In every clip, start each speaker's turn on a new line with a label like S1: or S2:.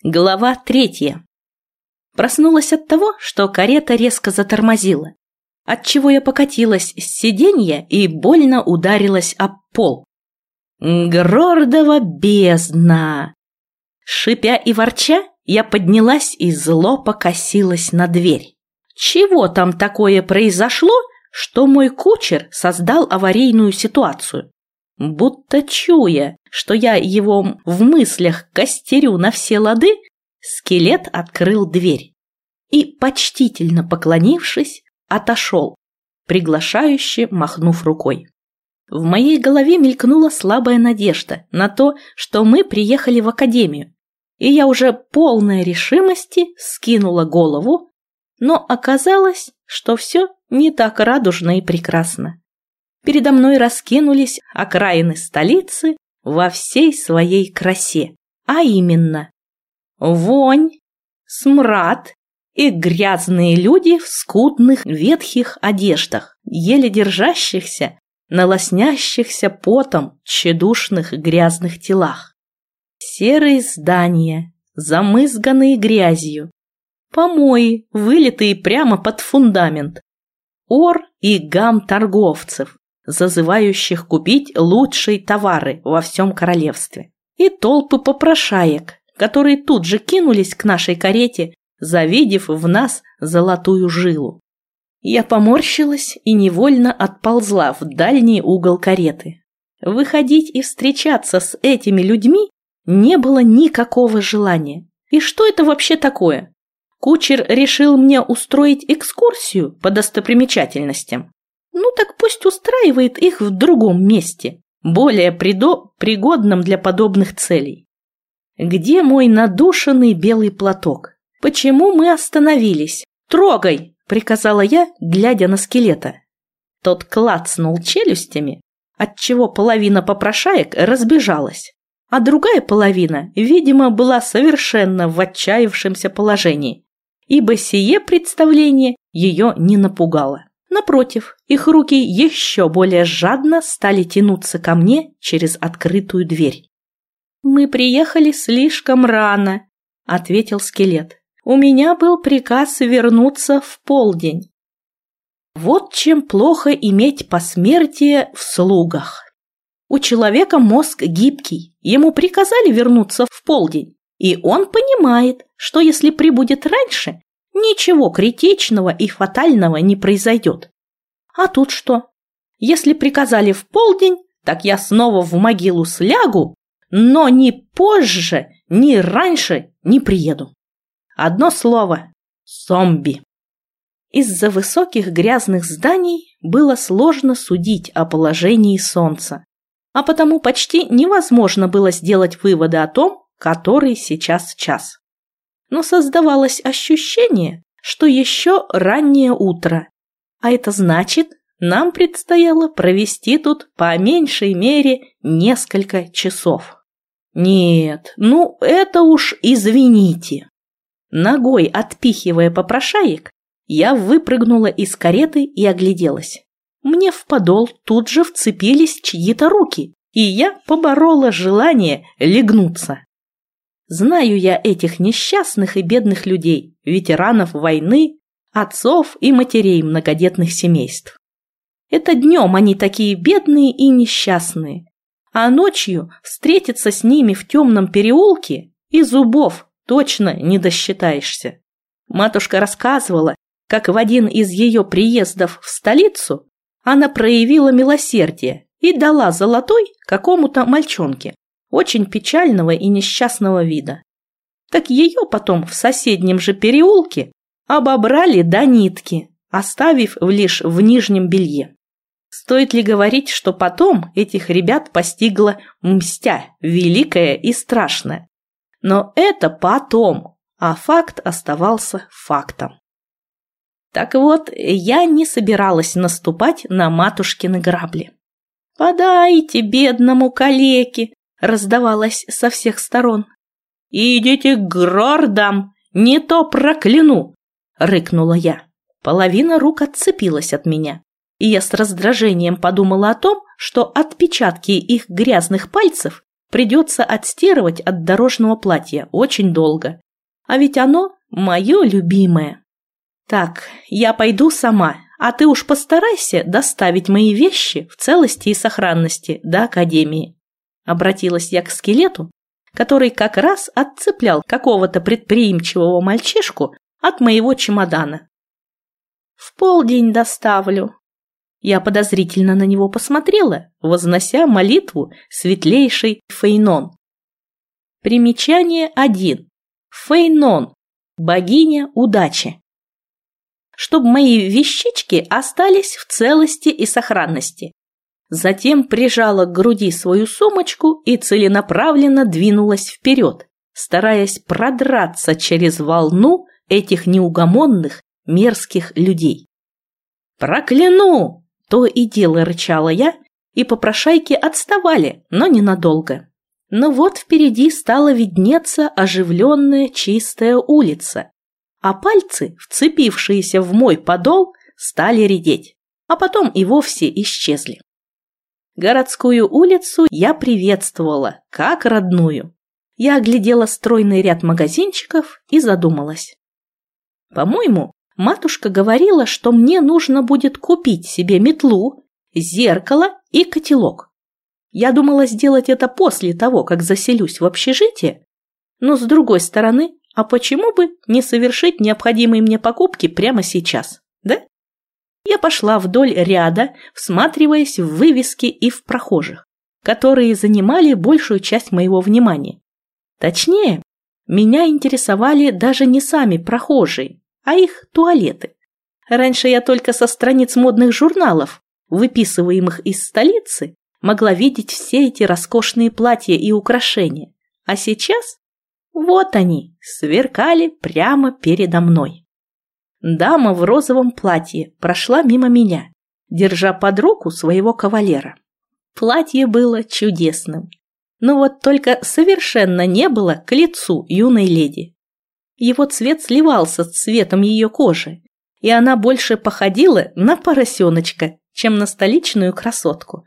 S1: Глава 3. Проснулась от того, что карета резко затормозила, отчего я покатилась с сиденья и больно ударилась об пол. Грордова бездна! Шипя и ворча, я поднялась и зло покосилась на дверь. Чего там такое произошло, что мой кучер создал аварийную ситуацию? Будто чуя, что я его в мыслях костерю на все лады, скелет открыл дверь и, почтительно поклонившись, отошел, приглашающе махнув рукой. В моей голове мелькнула слабая надежда на то, что мы приехали в академию, и я уже полной решимости скинула голову, но оказалось, что все не так радужно и прекрасно. Передо мной раскинулись окраины столицы во всей своей красе, а именно вонь, смрад и грязные люди в скудных ветхих одеждах, еле держащихся на лоснящихся потом тщедушных грязных телах. Серые здания, замызганные грязью, помои, вылитые прямо под фундамент, ор и гам торговцев, зазывающих купить лучшие товары во всем королевстве, и толпы попрошаек, которые тут же кинулись к нашей карете, завидев в нас золотую жилу. Я поморщилась и невольно отползла в дальний угол кареты. Выходить и встречаться с этими людьми не было никакого желания. И что это вообще такое? Кучер решил мне устроить экскурсию по достопримечательностям. Ну так пусть устраивает их в другом месте, более пригодном для подобных целей. Где мой надушенный белый платок? Почему мы остановились? Трогай! Приказала я, глядя на скелета. Тот клацнул челюстями, отчего половина попрошаек разбежалась, а другая половина, видимо, была совершенно в отчаявшемся положении, ибо сие представление ее не напугало. Напротив, их руки еще более жадно стали тянуться ко мне через открытую дверь. «Мы приехали слишком рано», — ответил скелет. «У меня был приказ вернуться в полдень». Вот чем плохо иметь посмертие в слугах. У человека мозг гибкий, ему приказали вернуться в полдень, и он понимает, что если прибудет раньше, ничего критичного и фатального не произойдет. А тут что? Если приказали в полдень, так я снова в могилу слягу, но ни позже, ни раньше не приеду. Одно слово – зомби. Из-за высоких грязных зданий было сложно судить о положении солнца, а потому почти невозможно было сделать выводы о том, который сейчас час. Но создавалось ощущение, что еще раннее утро, а это значит, нам предстояло провести тут по меньшей мере несколько часов. Нет, ну это уж извините. Ногой отпихивая попрошаек, я выпрыгнула из кареты и огляделась. Мне в подол тут же вцепились чьи-то руки, и я поборола желание легнуться. Знаю я этих несчастных и бедных людей, ветеранов войны, отцов и матерей многодетных семейств. Это днем они такие бедные и несчастные, а ночью встретиться с ними в темном переулке и зубов точно не досчитаешься. Матушка рассказывала, как в один из ее приездов в столицу она проявила милосердие и дала золотой какому-то мальчонке, очень печального и несчастного вида. Так ее потом в соседнем же переулке обобрали до нитки, оставив лишь в нижнем белье. Стоит ли говорить, что потом этих ребят постигла мстя, великая и страшная? Но это потом, а факт оставался фактом. Так вот, я не собиралась наступать на матушкины грабли. «Подайте бедному калеке!» раздавалось со всех сторон. «Идите к Грордам, не то прокляну!» рыкнула я. Половина рук отцепилась от меня, и я с раздражением подумала о том, что отпечатки их грязных пальцев придется отстирывать от дорожного платья очень долго. А ведь оно мое любимое. Так, я пойду сама, а ты уж постарайся доставить мои вещи в целости и сохранности до академии. Обратилась я к скелету, который как раз отцеплял какого-то предприимчивого мальчишку от моего чемодана. В полдень доставлю. Я подозрительно на него посмотрела, вознося молитву светлейшей Фейнон. Примечание 1. Фейнон, богиня удачи. Чтобы мои вещички остались в целости и сохранности. Затем прижала к груди свою сумочку и целенаправленно двинулась вперед, стараясь продраться через волну этих неугомонных, мерзких людей. «Прокляну!» – то и дело рычала я, и попрошайки отставали, но ненадолго. Но вот впереди стала виднеться оживленная чистая улица, а пальцы, вцепившиеся в мой подол, стали редеть, а потом и вовсе исчезли. Городскую улицу я приветствовала, как родную. Я оглядела стройный ряд магазинчиков и задумалась. По-моему, матушка говорила, что мне нужно будет купить себе метлу, зеркало и котелок. Я думала сделать это после того, как заселюсь в общежитие, но с другой стороны, а почему бы не совершить необходимые мне покупки прямо сейчас, да? Я пошла вдоль ряда, всматриваясь в вывески и в прохожих, которые занимали большую часть моего внимания. Точнее, меня интересовали даже не сами прохожие, а их туалеты. Раньше я только со страниц модных журналов, выписываемых из столицы, могла видеть все эти роскошные платья и украшения, а сейчас вот они сверкали прямо передо мной. Дама в розовом платье прошла мимо меня, держа под руку своего кавалера. Платье было чудесным, но вот только совершенно не было к лицу юной леди. Его цвет сливался с цветом ее кожи, и она больше походила на поросеночка, чем на столичную красотку.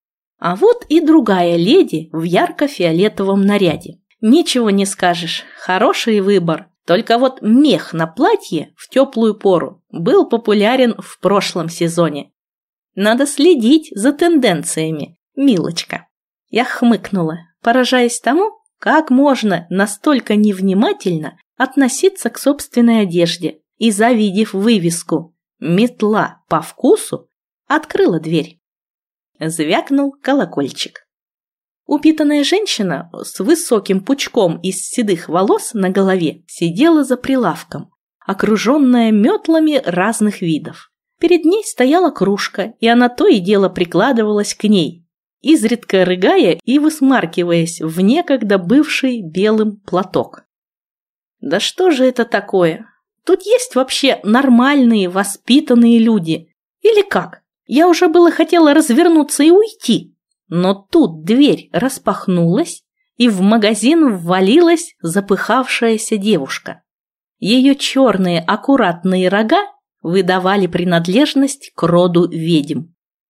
S1: А вот и другая леди в ярко-фиолетовом наряде. Ничего не скажешь, хороший выбор. Только вот мех на платье в теплую пору был популярен в прошлом сезоне. Надо следить за тенденциями, милочка. Я хмыкнула, поражаясь тому, как можно настолько невнимательно относиться к собственной одежде, и, завидев вывеску «Метла по вкусу», открыла дверь. Звякнул колокольчик. Упитанная женщина с высоким пучком из седых волос на голове сидела за прилавком, окруженная метлами разных видов. Перед ней стояла кружка, и она то и дело прикладывалась к ней, изредка рыгая и высмаркиваясь в некогда бывший белым платок. Да что же это такое? Тут есть вообще нормальные, воспитанные люди? Или как? Я уже было хотела развернуться и уйти. Но тут дверь распахнулась, и в магазин ввалилась запыхавшаяся девушка. Ее черные аккуратные рога выдавали принадлежность к роду ведьм.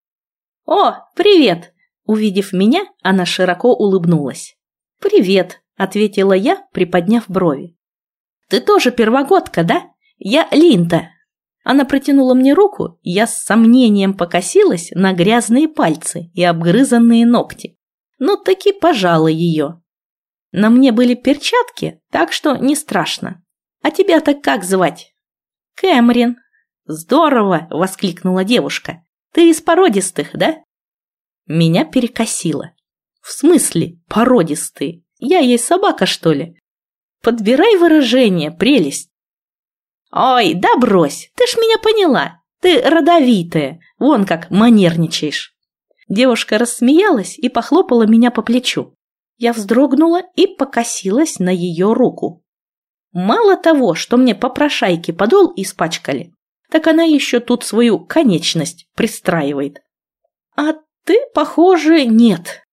S1: «О, привет!» Увидев меня, она широко улыбнулась. «Привет!» – ответила я, приподняв брови. «Ты тоже первогодка, да? Я Линда». Она протянула мне руку, и я с сомнением покосилась на грязные пальцы и обгрызанные ногти, но таки пожала ее. На мне были перчатки, так что не страшно. А тебя-то как звать? Кэмрин. Здорово, воскликнула девушка. Ты из породистых, да? Меня перекосило. В смысле породистые? Я ей собака, что ли? Подбирай выражение, прелесть. «Ой, да брось, ты ж меня поняла, ты родовитая, вон как манерничаешь». Девушка рассмеялась и похлопала меня по плечу. Я вздрогнула и покосилась на ее руку. Мало того, что мне попрошайки подол испачкали, так она еще тут свою конечность пристраивает. А ты, похоже, нет.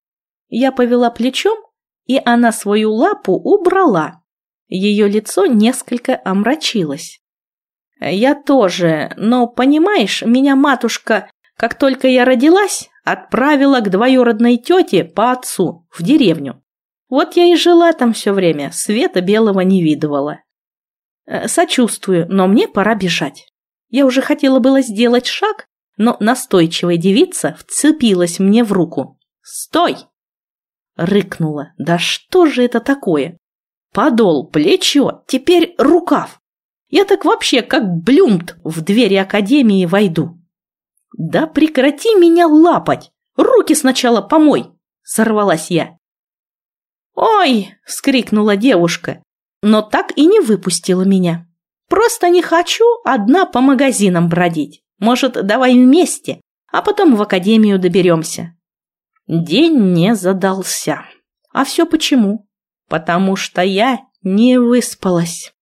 S1: Я повела плечом, и она свою лапу убрала. Ее лицо несколько омрачилось. «Я тоже, но, понимаешь, меня матушка, как только я родилась, отправила к двоюродной тете по отцу в деревню. Вот я и жила там все время, света белого не видывала. Сочувствую, но мне пора бежать. Я уже хотела было сделать шаг, но настойчивая девица вцепилась мне в руку. «Стой!» Рыкнула. «Да что же это такое? Подол, плечо, теперь рукав. Я так вообще как Блюмт в двери академии войду». «Да прекрати меня лапать! Руки сначала помой!» Сорвалась я. «Ой!» – вскрикнула девушка, но так и не выпустила меня. «Просто не хочу одна по магазинам бродить. Может, давай вместе, а потом в академию доберемся». День не задался. А все почему? Потому что я не выспалась.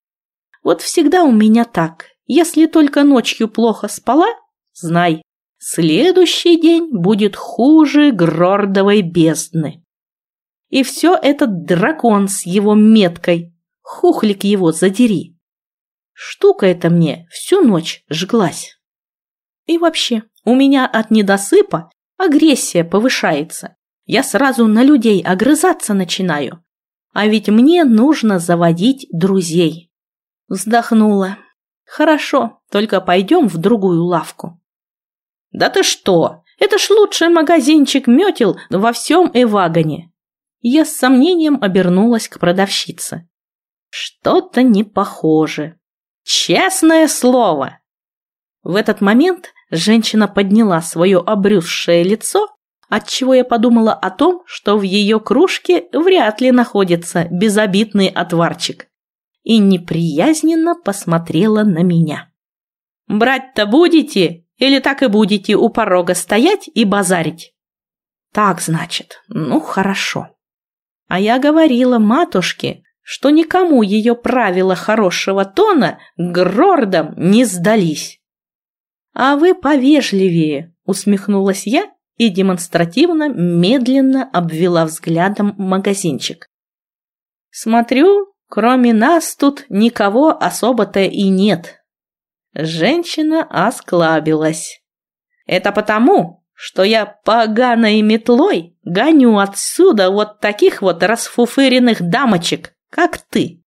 S1: Вот всегда у меня так. Если только ночью плохо спала, знай, следующий день будет хуже Грордовой бездны. И все этот дракон с его меткой, хухлик его задери. Штука эта мне всю ночь жглась. И вообще, у меня от недосыпа агрессия повышается. Я сразу на людей огрызаться начинаю. А ведь мне нужно заводить друзей. Вздохнула. Хорошо, только пойдем в другую лавку. Да ты что? Это ж лучший магазинчик метел во всем Эвагоне. Я с сомнением обернулась к продавщице. Что-то не похоже. Честное слово. В этот момент женщина подняла свое обрюзшее лицо, отчего я подумала о том, что в ее кружке вряд ли находится безобидный отварчик, и неприязненно посмотрела на меня. «Брать-то будете или так и будете у порога стоять и базарить?» «Так, значит, ну хорошо». А я говорила матушке, что никому ее правила хорошего тона Грордам не сдались. «А вы повежливее», — усмехнулась я и демонстративно медленно обвела взглядом магазинчик. «Смотрю, кроме нас тут никого особо-то и нет». Женщина осклабилась. «Это потому, что я поганой метлой гоню отсюда вот таких вот расфуфыренных дамочек, как ты».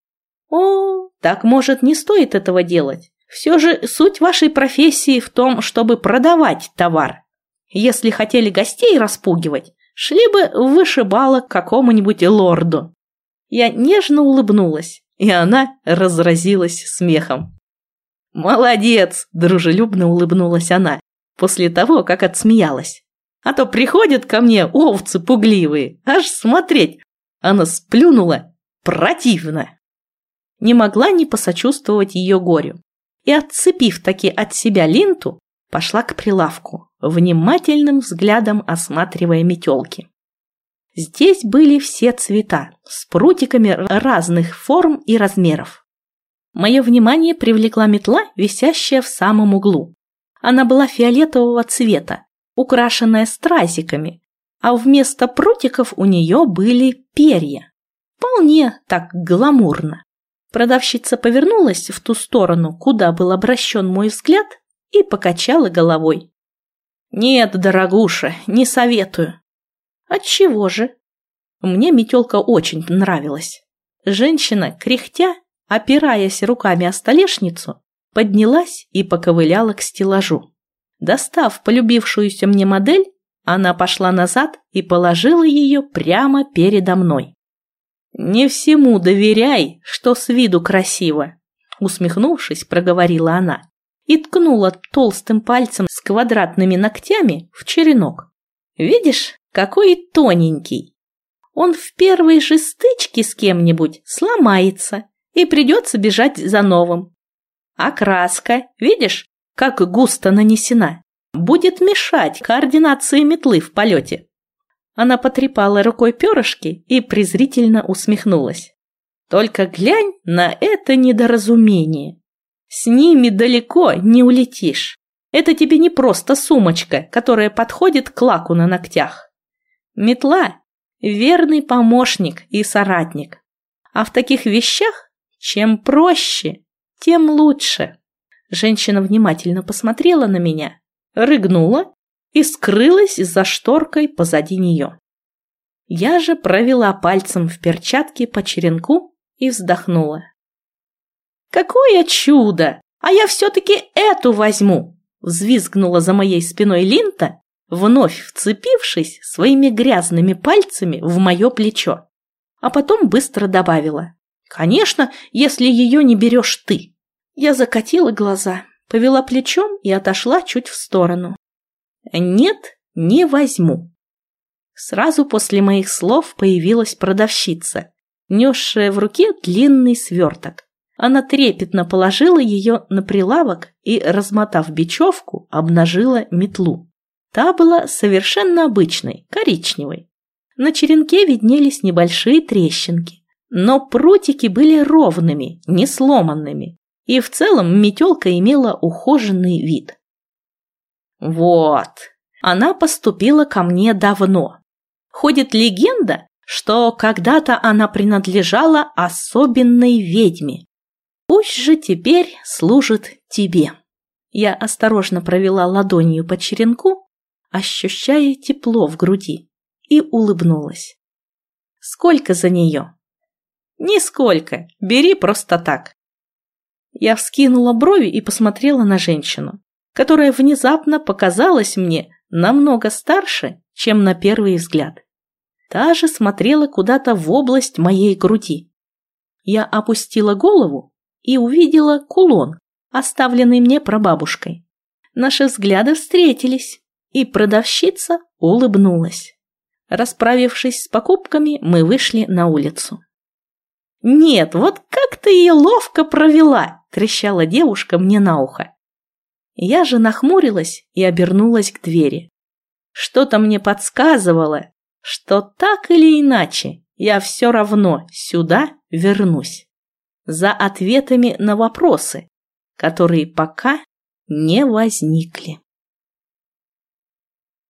S1: «О, так, может, не стоит этого делать? Все же суть вашей профессии в том, чтобы продавать товар. Если хотели гостей распугивать, шли бы в вышибало к какому-нибудь лорду». Я нежно улыбнулась, и она разразилась смехом. «Молодец!» – дружелюбно улыбнулась она, после того, как отсмеялась. «А то приходят ко мне овцы пугливые, аж смотреть!» Она сплюнула. «Противно!» Не могла не посочувствовать ее горю. И, отцепив таки от себя линту, пошла к прилавку, внимательным взглядом осматривая метелки. Здесь были все цвета, с прутиками разных форм и размеров. Мое внимание привлекла метла, висящая в самом углу. Она была фиолетового цвета, украшенная стразиками, а вместо прутиков у нее были перья. Вполне так гламурно. Продавщица повернулась в ту сторону, куда был обращен мой взгляд, и покачала головой. «Нет, дорогуша, не советую». «Отчего же?» Мне метелка очень нравилась. Женщина, кряхтя, опираясь руками о столешницу, поднялась и поковыляла к стеллажу. Достав полюбившуюся мне модель, она пошла назад и положила ее прямо передо мной. «Не всему доверяй, что с виду красиво», — усмехнувшись, проговорила она и ткнула толстым пальцем с квадратными ногтями в черенок. «Видишь, какой тоненький. Он в первой же стычке с кем-нибудь сломается, и придется бежать за новым. А краска, видишь, как густо нанесена, будет мешать координации метлы в полете». Она потрепала рукой перышки и презрительно усмехнулась. «Только глянь на это недоразумение. С ними далеко не улетишь. Это тебе не просто сумочка, которая подходит к лаку на ногтях. Метла – верный помощник и соратник. А в таких вещах чем проще, тем лучше». Женщина внимательно посмотрела на меня, рыгнула и скрылась за шторкой позади нее. Я же провела пальцем в перчатке по черенку и вздохнула. «Какое чудо! А я все-таки эту возьму!» Взвизгнула за моей спиной Линта, вновь вцепившись своими грязными пальцами в мое плечо. А потом быстро добавила. «Конечно, если ее не берешь ты!» Я закатила глаза, повела плечом и отошла чуть в сторону. «Нет, не возьму». Сразу после моих слов появилась продавщица, несшая в руке длинный сверток. Она трепетно положила ее на прилавок и, размотав бечевку, обнажила метлу. Та была совершенно обычной, коричневой. На черенке виднелись небольшие трещинки, но прутики были ровными, не сломанными, и в целом метелка имела ухоженный вид. Вот, она поступила ко мне давно. Ходит легенда, что когда-то она принадлежала особенной ведьме. Пусть же теперь служит тебе. Я осторожно провела ладонью по черенку, ощущая тепло в груди, и улыбнулась. Сколько за нее? Нисколько, бери просто так. Я вскинула брови и посмотрела на женщину, которая внезапно показалась мне намного старше, чем на первый взгляд. Та же смотрела куда-то в область моей груди. Я опустила голову и увидела кулон, оставленный мне прабабушкой. Наши взгляды встретились, и продавщица улыбнулась. Расправившись с покупками, мы вышли на улицу. «Нет, вот как ты ее ловко провела!» – трещала девушка мне на ухо. Я же нахмурилась и обернулась к двери. Что-то мне подсказывало, что так или иначе я все равно сюда вернусь. За ответами на вопросы, которые пока не возникли.